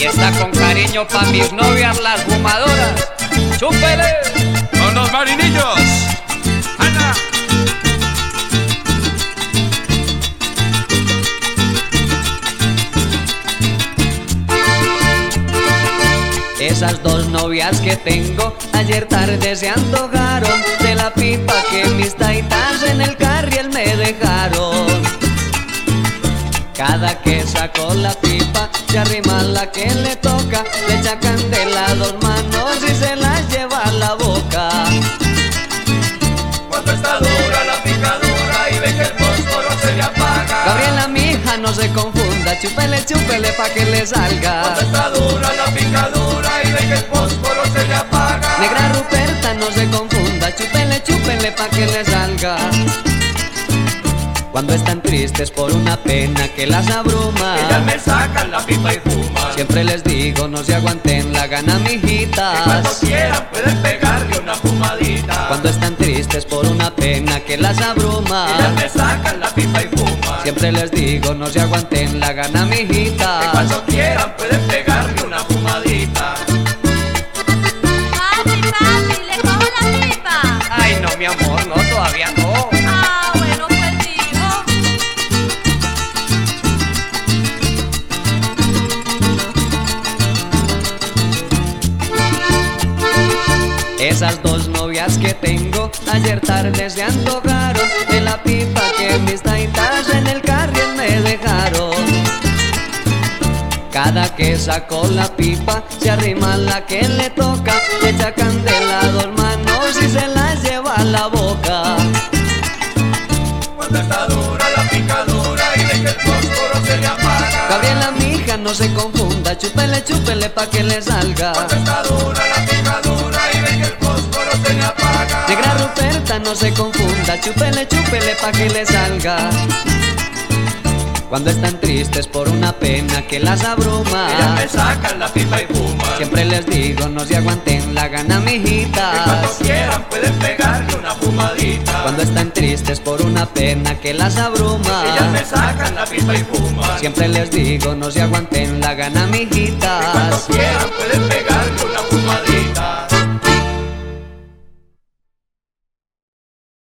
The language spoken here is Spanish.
Está con cariño pa' mis novias las fumadoras. ¡Chúpele! ¡Con los marinillos! ¡Ana! Esas dos novias que tengo, ayer tarde se antojaron de la pipa que mis taitas en el carriel me dejaron. Cada que saco la pipa, se arrima la que le toca, le echa candela a dos manos y se las lleva a la boca. Cuando está dura la picadura y ve que el fósforo se le apaga. Gabriela, mi hija, no se confunda, chúpele, chúpele pa' que le salga. Cuando está dura la picadura y ve que el fósforo se le apaga. Negra Ruperta, no se confunda, chúpele, chúpele pa' que le salga. Cuando están tristes por una pena que las abruma, ellas me sacan la pipa y fuman. siempre les digo, no se aguanten la gana, mijitas. Que cuando quieran pueden pegarle una fumadita. Cuando están tristes por una pena que las abruma, ellas me sacan la pipa y fuman. siempre les digo, no se aguanten la gana, mijitas. Que cuando quieran pueden pegarle una fumadita. Papi, papi, ¿le cojo la pipa? Ay, no, mi amor, no, todavía no. Ah, bueno, pues dijo. Esas dos novias que tengo, ayer tarde se antojaron de la pipa que mis taitas en el carriel me dejaron. Cada que saco la pipa, se arrima la que le toca, le echa candela a dos manos y se las lleva a la boca. Cuando está dura la picadura y ve que el fósforo se le apaga. Gabriela, mi hija, no se confunda, chúpele, chúpele pa' que le salga. Cuando está dura la picadura y ve que el fósforo se le apaga. Negra Ruperta, no se confunda, chúpele, chúpele pa' que le salga. Cuando están tristes por una pena que las abruma, ellas me sacan la pipa y fuman. siempre les digo, no se aguanten la gana, Que cuando mijitas. quieran pueden pegarle una fumadita. Cuando están tristes por una pena que las abruma, ellas me sacan la pipa y fuman. siempre les digo, no se aguanten la gana, Que cuando mijitas. quieran pueden pegarle una fumadita.